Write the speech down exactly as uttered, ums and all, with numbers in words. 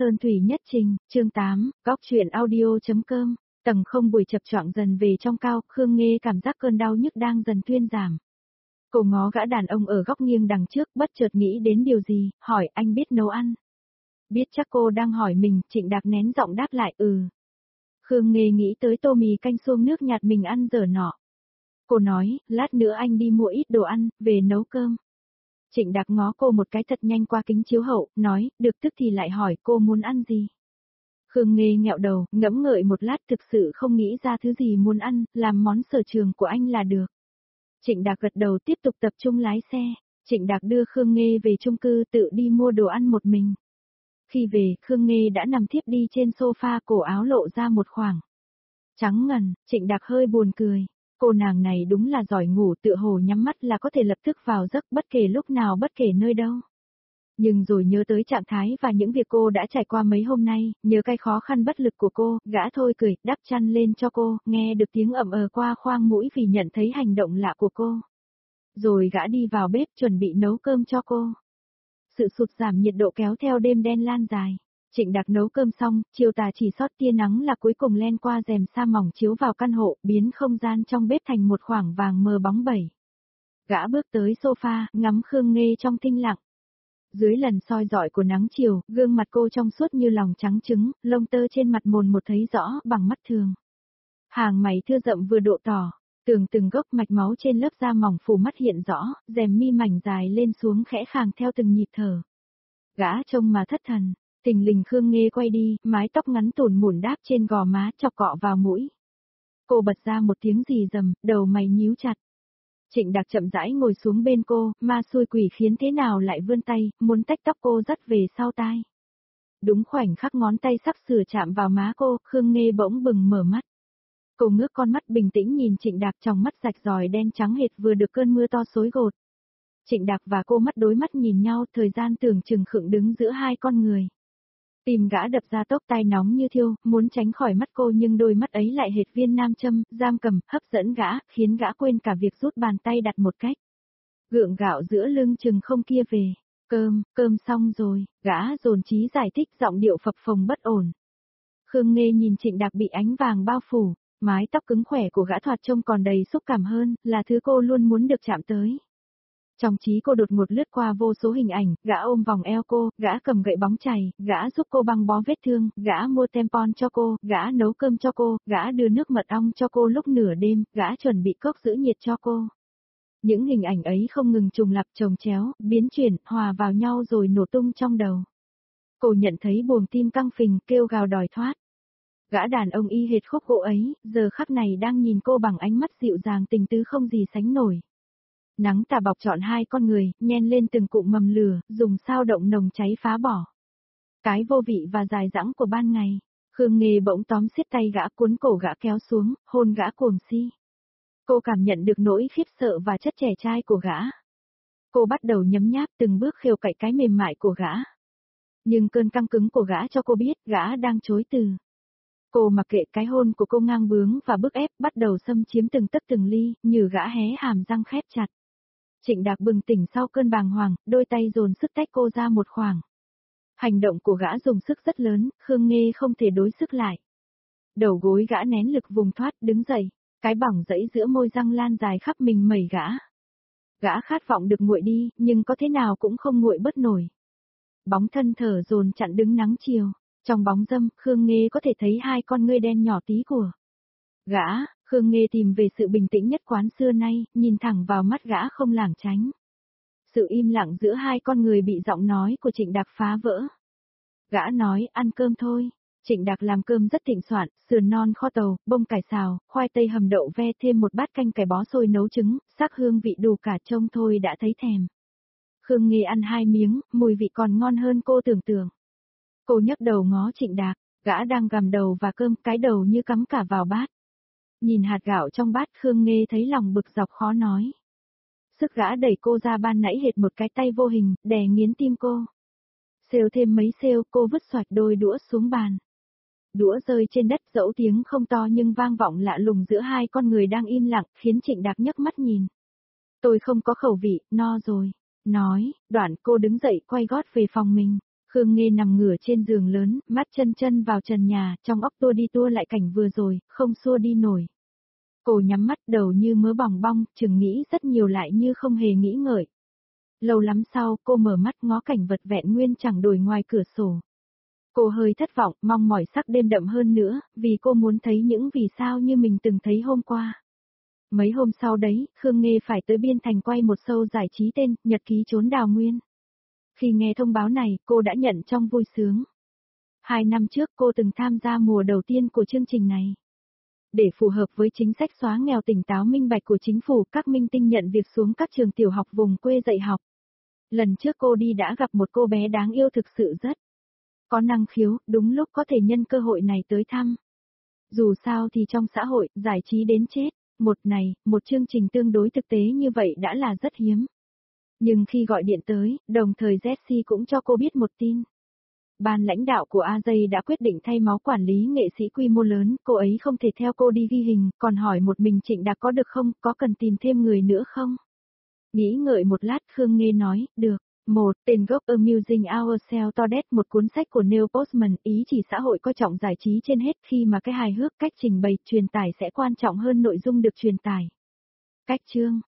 Sơn thủy nhất trình, chương tám, góc truyện audio.com, tầng không buổi chập choạng dần về trong cao, Khương Nghê cảm giác cơn đau nhức đang dần thuyên giảm. Cô ngó gã đàn ông ở góc nghiêng đằng trước, bất chợt nghĩ đến điều gì, hỏi anh biết nấu ăn. Biết chắc cô đang hỏi mình, Trịnh Đạc nén giọng đáp lại ừ. Khương Nghê nghĩ tới tô mì canh xuông nước nhạt mình ăn giờ nọ. Cô nói, lát nữa anh đi mua ít đồ ăn, về nấu cơm. Trịnh Đạc ngó cô một cái thật nhanh qua kính chiếu hậu, nói, được tức thì lại hỏi cô muốn ăn gì. Khương Nghê nghẹo đầu, ngẫm ngợi một lát thực sự không nghĩ ra thứ gì muốn ăn, làm món sở trường của anh là được. Trịnh Đạc gật đầu tiếp tục tập trung lái xe. Trịnh Đạc đưa Khương Nghê về chung cư tự đi mua đồ ăn một mình. Khi về, Khương Nghê đã nằm thiếp đi trên sofa, cổ áo lộ ra một khoảng trắng ngần. Trịnh Đạc hơi buồn cười. Cô nàng này đúng là giỏi ngủ, tựa hồ nhắm mắt là có thể lập tức vào giấc bất kể lúc nào bất kể nơi đâu. Nhưng rồi nhớ tới trạng thái và những việc cô đã trải qua mấy hôm nay, nhớ cái khó khăn bất lực của cô, gã thôi cười, đắp chăn lên cho cô, nghe được tiếng ẩm ờ qua khoang mũi vì nhận thấy hành động lạ của cô. Rồi gã đi vào bếp chuẩn bị nấu cơm cho cô. Sự sụt giảm nhiệt độ kéo theo đêm đen lan dài. Trịnh Đạc nấu cơm xong, chiều tà chỉ sót tia nắng là cuối cùng len qua rèm sa mỏng chiếu vào căn hộ, biến không gian trong bếp thành một khoảng vàng mờ bóng bẩy. Gã bước tới sofa, ngắm Khương Nghê trong thinh lặng. Dưới lần soi rọi của nắng chiều, gương mặt cô trong suốt như lòng trắng trứng, lông tơ trên mặt mồn một thấy rõ bằng mắt thường. Hàng mày thưa rậm vừa độ tỏ, tường từng gốc mạch máu trên lớp da mỏng phủ mắt hiện rõ, rèm mi mảnh dài lên xuống khẽ khàng theo từng nhịp thở. Gã trông mà thất thần. Thình lình Khương Nghê quay đi, mái tóc ngắn tủn mủn đáp trên gò má chọc cọ vào mũi. Cô bật ra một tiếng rì rầm, đầu mày nhíu chặt. Trịnh Đạc chậm rãi ngồi xuống bên cô, ma xui quỷ khiến thế nào lại vươn tay, muốn tách tóc cô dắt về sau tai. Đúng khoảnh khắc ngón tay sắp sửa chạm vào má cô, Khương Nghê bỗng bừng mở mắt. Cô ngước con mắt bình tĩnh nhìn Trịnh Đạc, trong mắt rạch ròi đen trắng hệt vừa được cơn mưa to xối gột. Trịnh Đạc và cô mắt đối mắt nhìn nhau, thời gian tưởng chừng khựng đứng giữa hai con người. Tim gã đập ra tốc, tai nóng như thiêu, muốn tránh khỏi mắt cô nhưng đôi mắt ấy lại hệt viên nam châm, giam cầm, hấp dẫn gã, khiến gã quên cả việc rút bàn tay đặt một cách. Gượng gạo giữa lưng chừng không kia về. Cơm, cơm xong rồi, gã dồn trí giải thích, giọng điệu phập phồng bất ổn. Khương Nghê nhìn Trịnh Đạc bị ánh vàng bao phủ, mái tóc cứng khỏe của gã thoạt trông còn đầy xúc cảm hơn, là thứ cô luôn muốn được chạm tới. Trong trí cô đột ngột lướt qua vô số hình ảnh, gã ôm vòng eo cô, gã cầm gậy bóng chày, gã giúp cô băng bó vết thương, gã mua tampon cho cô, gã nấu cơm cho cô, gã đưa nước mật ong cho cô lúc nửa đêm, gã chuẩn bị cốc giữ nhiệt cho cô. Những hình ảnh ấy không ngừng trùng lặp chồng chéo, biến chuyển, hòa vào nhau rồi nổ tung trong đầu. Cô nhận thấy buồng tim căng phình, kêu gào đòi thoát. Gã đàn ông y hệt khúc gỗ ấy, giờ khắc này đang nhìn cô bằng ánh mắt dịu dàng tình tứ không gì sánh nổi. Nắng tà bọc trọn hai con người, nhen lên từng cụm mầm lửa, dùng sao động nồng cháy phá bỏ. Cái vô vị và dài dẳng của ban ngày. Khương Nghê bỗng tóm siết tay gã, cuốn cổ gã kéo xuống, hôn gã cuồng si. Cô cảm nhận được nỗi khiếp sợ và chất trẻ trai của gã. Cô bắt đầu nhấm nháp từng bước khêu cậy cái mềm mại của gã. Nhưng cơn căng cứng của gã cho cô biết gã đang chối từ. Cô mặc kệ cái hôn của cô ngang bướng và bức ép, bắt đầu xâm chiếm từng tấc từng ly, như gã hé hàm răng khép chặt. Trịnh Đạc bừng tỉnh sau cơn bàng hoàng, đôi tay dồn sức tách cô ra một khoảng. Hành động của gã dùng sức rất lớn, Khương Nghê không thể đối sức lại. Đầu gối gã nén lực vùng thoát, đứng dậy, cái bỏng rẫy giữa môi răng lan dài khắp mình mẩy gã. Gã khát vọng được nguội đi, nhưng có thế nào cũng không nguội bớt nổi. Bóng thân thở dồn chặn đứng nắng chiều, trong bóng râm, Khương Nghê có thể thấy hai con ngươi đen nhỏ tí của gã. Khương Nghê tìm về sự bình tĩnh nhất quán xưa nay, nhìn thẳng vào mắt gã không lảng tránh. Sự im lặng giữa hai con người bị giọng nói của Trịnh Đạc phá vỡ. Gã nói, ăn cơm thôi. Trịnh Đạc làm cơm rất thịnh soạn, sườn non kho tàu, bông cải xào, khoai tây hầm đậu ve thêm một bát canh cải bó xôi nấu trứng, sắc hương vị đủ cả trông thôi đã thấy thèm. Khương Nghê ăn hai miếng, mùi vị còn ngon hơn cô tưởng tượng. Cô nhấc đầu ngó Trịnh Đạc, gã đang gặm đầu và cơm, cái đầu như cắm cả vào bát. Nhìn hạt gạo trong bát, Khương Nghê thấy lòng bực dọc khó nói. Sức gã đẩy cô ra ban nãy hệt một cái tay vô hình, đè nghiến tim cô. Xêu thêm mấy xêu, cô vứt xoạch đôi đũa xuống bàn. Đũa rơi trên đất, dẫu tiếng không to nhưng vang vọng lạ lùng giữa hai con người đang im lặng, khiến Trịnh Đạc nhấc mắt nhìn. Tôi không có khẩu vị, no rồi. Nói, đoạn cô đứng dậy quay gót về phòng mình. Khương Nghê nằm ngửa trên giường lớn, mắt chân chân vào trần nhà, trong óc tua đi tua lại cảnh vừa rồi, không xua đi nổi. Cô nhắm mắt đầu như mớ bòng bong, chừng nghĩ rất nhiều lại như không hề nghĩ ngợi. Lâu lắm sau, cô mở mắt ngó cảnh vật vẹn nguyên chẳng đổi ngoài cửa sổ. Cô hơi thất vọng, mong mỏi sắc đêm đậm hơn nữa, vì cô muốn thấy những vì sao như mình từng thấy hôm qua. Mấy hôm sau đấy, Khương Nghê phải tới Biên Thành quay một show giải trí tên Nhật ký trốn đào nguyên. Khi nghe thông báo này, cô đã nhận trong vui sướng. Hai năm trước cô từng tham gia mùa đầu tiên của chương trình này. Để phù hợp với chính sách xóa nghèo tỉnh táo minh bạch của chính phủ, các minh tinh nhận việc xuống các trường tiểu học vùng quê dạy học. Lần trước cô đi đã gặp một cô bé đáng yêu thực sự rất có năng khiếu, đúng lúc có thể nhân cơ hội này tới thăm. Dù sao thì trong xã hội, giải trí đến chết, một này, một chương trình tương đối thực tế như vậy đã là rất hiếm. Nhưng khi gọi điện tới, đồng thời Jessie cũng cho cô biết một tin. Ban lãnh đạo của a gi đã quyết định thay máu quản lý nghệ sĩ quy mô lớn, cô ấy không thể theo cô đi ghi hình, còn hỏi một mình Trịnh Đạc có được không, có cần tìm thêm người nữa không? Nghĩ ngợi một lát Khương Nghê nói, được. Một, tên gốc Amusing Ourselves Today, một cuốn sách của Neil Postman, ý chỉ xã hội coi trọng giải trí trên hết khi mà cái hài hước cách trình bày, truyền tải sẽ quan trọng hơn nội dung được truyền tải. Cách chương